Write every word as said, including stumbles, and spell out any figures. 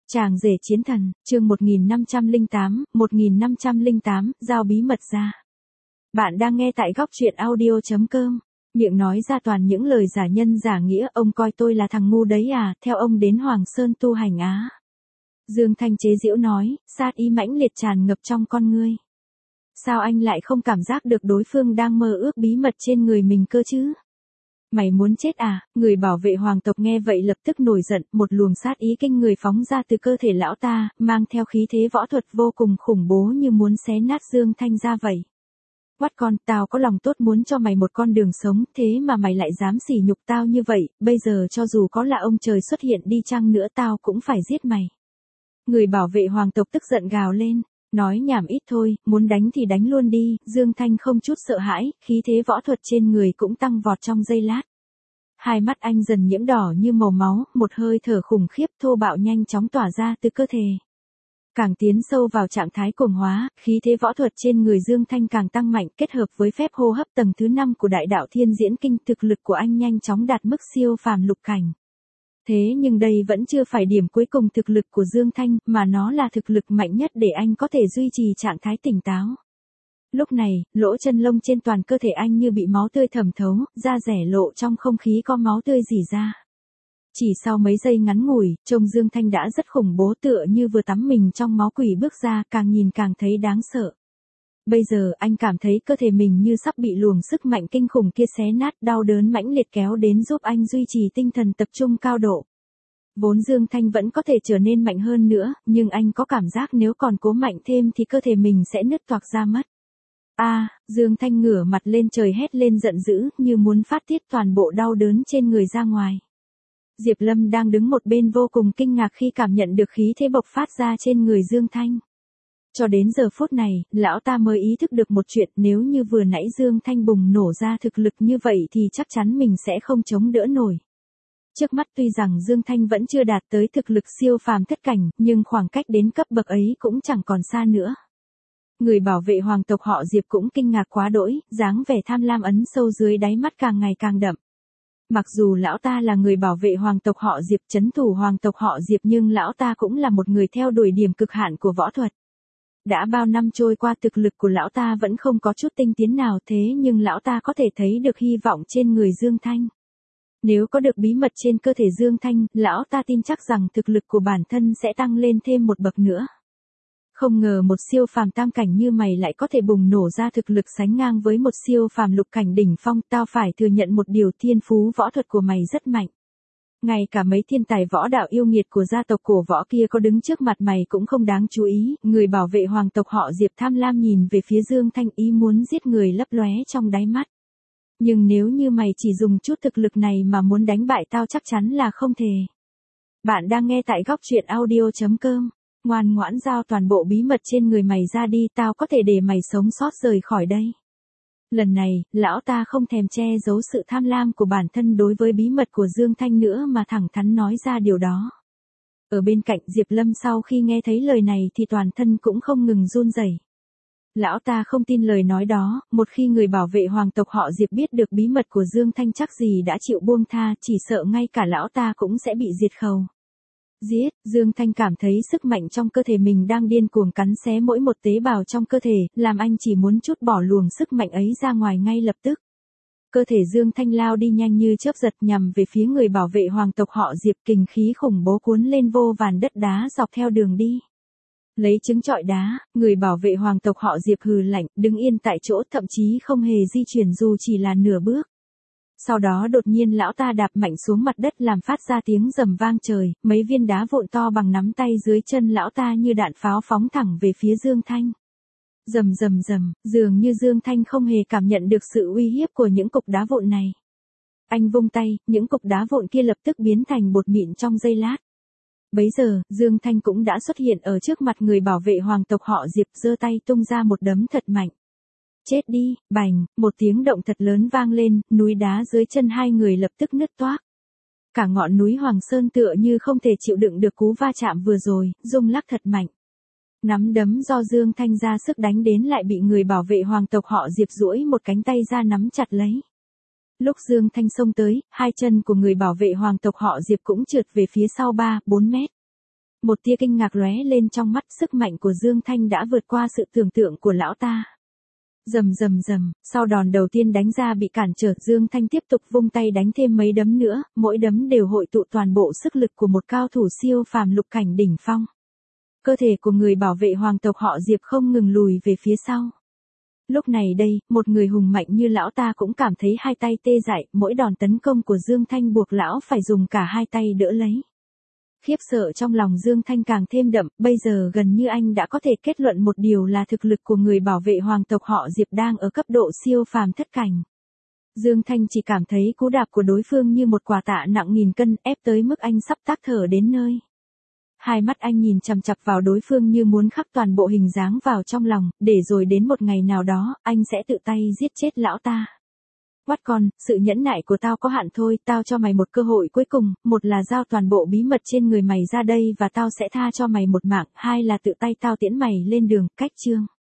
Chàng rể chiến thần, chương một nghìn năm trăm lẻ tám, một nghìn năm trăm lẻ tám, giao bí mật ra. Bạn đang nghe tại góc truyện audio chấm com. Miệng nói ra toàn những lời giả nhân giả nghĩa, ông coi tôi là thằng ngu đấy à, theo ông đến Hoàng Sơn tu hành á. Dương Thanh chế giễu nói, sát ý mãnh liệt tràn ngập trong con ngươi. Sao anh lại không cảm giác được đối phương đang mơ ước bí mật trên người mình cơ chứ? Mày muốn chết à? Người bảo vệ hoàng tộc nghe vậy lập tức nổi giận, một luồng sát ý kinh người phóng ra từ cơ thể lão ta, mang theo khí thế võ thuật vô cùng khủng bố như muốn xé nát Dương Thanh ra vậy. Quát con, tao có lòng tốt muốn cho mày một con đường sống, thế mà mày lại dám sỉ nhục tao như vậy, bây giờ cho dù có là ông trời xuất hiện đi chăng nữa tao cũng phải giết mày. Người bảo vệ hoàng tộc tức giận gào lên. Nói nhảm ít thôi, muốn đánh thì đánh luôn đi, Dương Thanh không chút sợ hãi, khí thế võ thuật trên người cũng tăng vọt trong giây lát. Hai mắt anh dần nhiễm đỏ như màu máu, một hơi thở khủng khiếp thô bạo nhanh chóng tỏa ra từ cơ thể. Càng tiến sâu vào trạng thái cuồng hóa, khí thế võ thuật trên người Dương Thanh càng tăng mạnh, kết hợp với phép hô hấp tầng thứ năm của đại đạo thiên diễn kinh, thực lực của anh nhanh chóng đạt mức siêu phàm lục cảnh. Thế nhưng đây vẫn chưa phải điểm cuối cùng thực lực của Dương Thanh, mà nó là thực lực mạnh nhất để anh có thể duy trì trạng thái tỉnh táo. Lúc này, lỗ chân lông trên toàn cơ thể anh như bị máu tươi thẩm thấu, da rẻ lộ trong không khí có máu tươi rỉ ra. Chỉ sau mấy giây ngắn ngủi, trông Dương Thanh đã rất khủng bố, tựa như vừa tắm mình trong máu quỷ bước ra, càng nhìn càng thấy đáng sợ. Bây giờ anh cảm thấy cơ thể mình như sắp bị luồng sức mạnh kinh khủng kia xé nát, đau đớn mãnh liệt kéo đến giúp anh duy trì tinh thần tập trung cao độ. Vốn Dương Thanh vẫn có thể trở nên mạnh hơn nữa, nhưng anh có cảm giác nếu còn cố mạnh thêm thì cơ thể mình sẽ nứt toạc ra mất. A, à, Dương Thanh ngửa mặt lên trời hét lên giận dữ, như muốn phát tiết toàn bộ đau đớn trên người ra ngoài. Diệp Lâm đang đứng một bên vô cùng kinh ngạc khi cảm nhận được khí thế bộc phát ra trên người Dương Thanh. Cho đến giờ phút này, lão ta mới ý thức được một chuyện, nếu như vừa nãy Dương Thanh bùng nổ ra thực lực như vậy thì chắc chắn mình sẽ không chống đỡ nổi. Trước mắt tuy rằng Dương Thanh vẫn chưa đạt tới thực lực siêu phàm thất cảnh, nhưng khoảng cách đến cấp bậc ấy cũng chẳng còn xa nữa. Người bảo vệ hoàng tộc họ Diệp cũng kinh ngạc quá đỗi, dáng vẻ tham lam ấn sâu dưới đáy mắt càng ngày càng đậm. Mặc dù lão ta là người bảo vệ hoàng tộc họ Diệp, trấn thủ hoàng tộc họ Diệp, nhưng lão ta cũng là một người theo đuổi điểm cực hạn của võ thuật. Đã bao năm trôi qua thực lực của lão ta vẫn không có chút tinh tiến nào, thế nhưng lão ta có thể thấy được hy vọng trên người Dương Thanh. Nếu có được bí mật trên cơ thể Dương Thanh, lão ta tin chắc rằng thực lực của bản thân sẽ tăng lên thêm một bậc nữa. Không ngờ một siêu phàm tam cảnh như mày lại có thể bùng nổ ra thực lực sánh ngang với một siêu phàm lục cảnh đỉnh phong, tao phải thừa nhận một điều, thiên phú võ thuật của mày rất mạnh. Ngay cả mấy thiên tài võ đạo yêu nghiệt của gia tộc cổ võ kia có đứng trước mặt mày cũng không đáng chú ý. Người bảo vệ hoàng tộc họ Diệp tham lam nhìn về phía Dương Thanh, ý muốn giết người lấp lóe trong đáy mắt. Nhưng nếu như mày chỉ dùng chút thực lực này mà muốn đánh bại tao chắc chắn là không thể. Bạn đang nghe tại góc truyện audio chấm com. Ngoan ngoãn giao toàn bộ bí mật trên người mày ra đi, tao có thể để mày sống sót rời khỏi đây. Lần này, lão ta không thèm che giấu sự tham lam của bản thân đối với bí mật của Dương Thanh nữa mà thẳng thắn nói ra điều đó. Ở bên cạnh Diệp Lâm sau khi nghe thấy lời này thì toàn thân cũng không ngừng run rẩy. Lão ta không tin lời nói đó, một khi người bảo vệ hoàng tộc họ Diệp biết được bí mật của Dương Thanh chắc gì đã chịu buông tha, chỉ sợ ngay cả lão ta cũng sẽ bị diệt khẩu. Giết, Dương Thanh cảm thấy sức mạnh trong cơ thể mình đang điên cuồng cắn xé mỗi một tế bào trong cơ thể, làm anh chỉ muốn trút bỏ luồng sức mạnh ấy ra ngoài ngay lập tức. Cơ thể Dương Thanh lao đi nhanh như chớp giật nhằm về phía người bảo vệ hoàng tộc họ Diệp, kình khí khủng bố cuốn lên vô vàn đất đá dọc theo đường đi. Lấy trứng trọi đá, người bảo vệ hoàng tộc họ Diệp hừ lạnh, đứng yên tại chỗ, thậm chí không hề di chuyển dù chỉ là nửa bước. Sau đó đột nhiên lão ta đạp mạnh xuống mặt đất làm phát ra tiếng rầm vang trời, mấy viên đá vụn to bằng nắm tay dưới chân lão ta như đạn pháo phóng thẳng về phía Dương Thanh. Rầm rầm rầm, dường như Dương Thanh không hề cảm nhận được sự uy hiếp của những cục đá vụn này. Anh vung tay, những cục đá vụn kia lập tức biến thành bột mịn trong giây lát. Bấy giờ, Dương Thanh cũng đã xuất hiện ở trước mặt người bảo vệ hoàng tộc họ Diệp, giơ tay tung ra một đấm thật mạnh. Chết đi, bành, một tiếng động thật lớn vang lên, núi đá dưới chân hai người lập tức nứt toác. Cả ngọn núi Hoàng Sơn tựa như không thể chịu đựng được cú va chạm vừa rồi, rung lắc thật mạnh. Nắm đấm do Dương Thanh ra sức đánh đến lại bị người bảo vệ hoàng tộc họ Diệp duỗi một cánh tay ra nắm chặt lấy. Lúc Dương Thanh xông tới, hai chân của người bảo vệ hoàng tộc họ Diệp cũng trượt về phía sau ba, bốn mét. Một tia kinh ngạc lóe lên trong mắt, sức mạnh của Dương Thanh đã vượt qua sự tưởng tượng của lão ta. Rầm rầm rầm, sau đòn đầu tiên đánh ra bị cản trở, Dương Thanh tiếp tục vung tay đánh thêm mấy đấm nữa, mỗi đấm đều hội tụ toàn bộ sức lực của một cao thủ siêu phàm lục cảnh đỉnh phong. Cơ thể của người bảo vệ hoàng tộc họ Diệp không ngừng lùi về phía sau. Lúc này đây, một người hùng mạnh như lão ta cũng cảm thấy hai tay tê dại, mỗi đòn tấn công của Dương Thanh buộc lão phải dùng cả hai tay đỡ lấy. Khiếp sợ trong lòng Dương Thanh càng thêm đậm, bây giờ gần như anh đã có thể kết luận một điều là thực lực của người bảo vệ hoàng tộc họ Diệp đang ở cấp độ siêu phàm thất cảnh. Dương Thanh chỉ cảm thấy cú đạp của đối phương như một quả tạ nặng nghìn cân, ép tới mức anh sắp tắc thở đến nơi. Hai mắt anh nhìn chằm chằm vào đối phương như muốn khắc toàn bộ hình dáng vào trong lòng, để rồi đến một ngày nào đó, anh sẽ tự tay giết chết lão ta. Quát con, sự nhẫn nại của tao có hạn thôi, tao cho mày một cơ hội cuối cùng, một là giao toàn bộ bí mật trên người mày ra đây và tao sẽ tha cho mày một mạng, hai là tự tay tao tiễn mày lên đường, cách chương.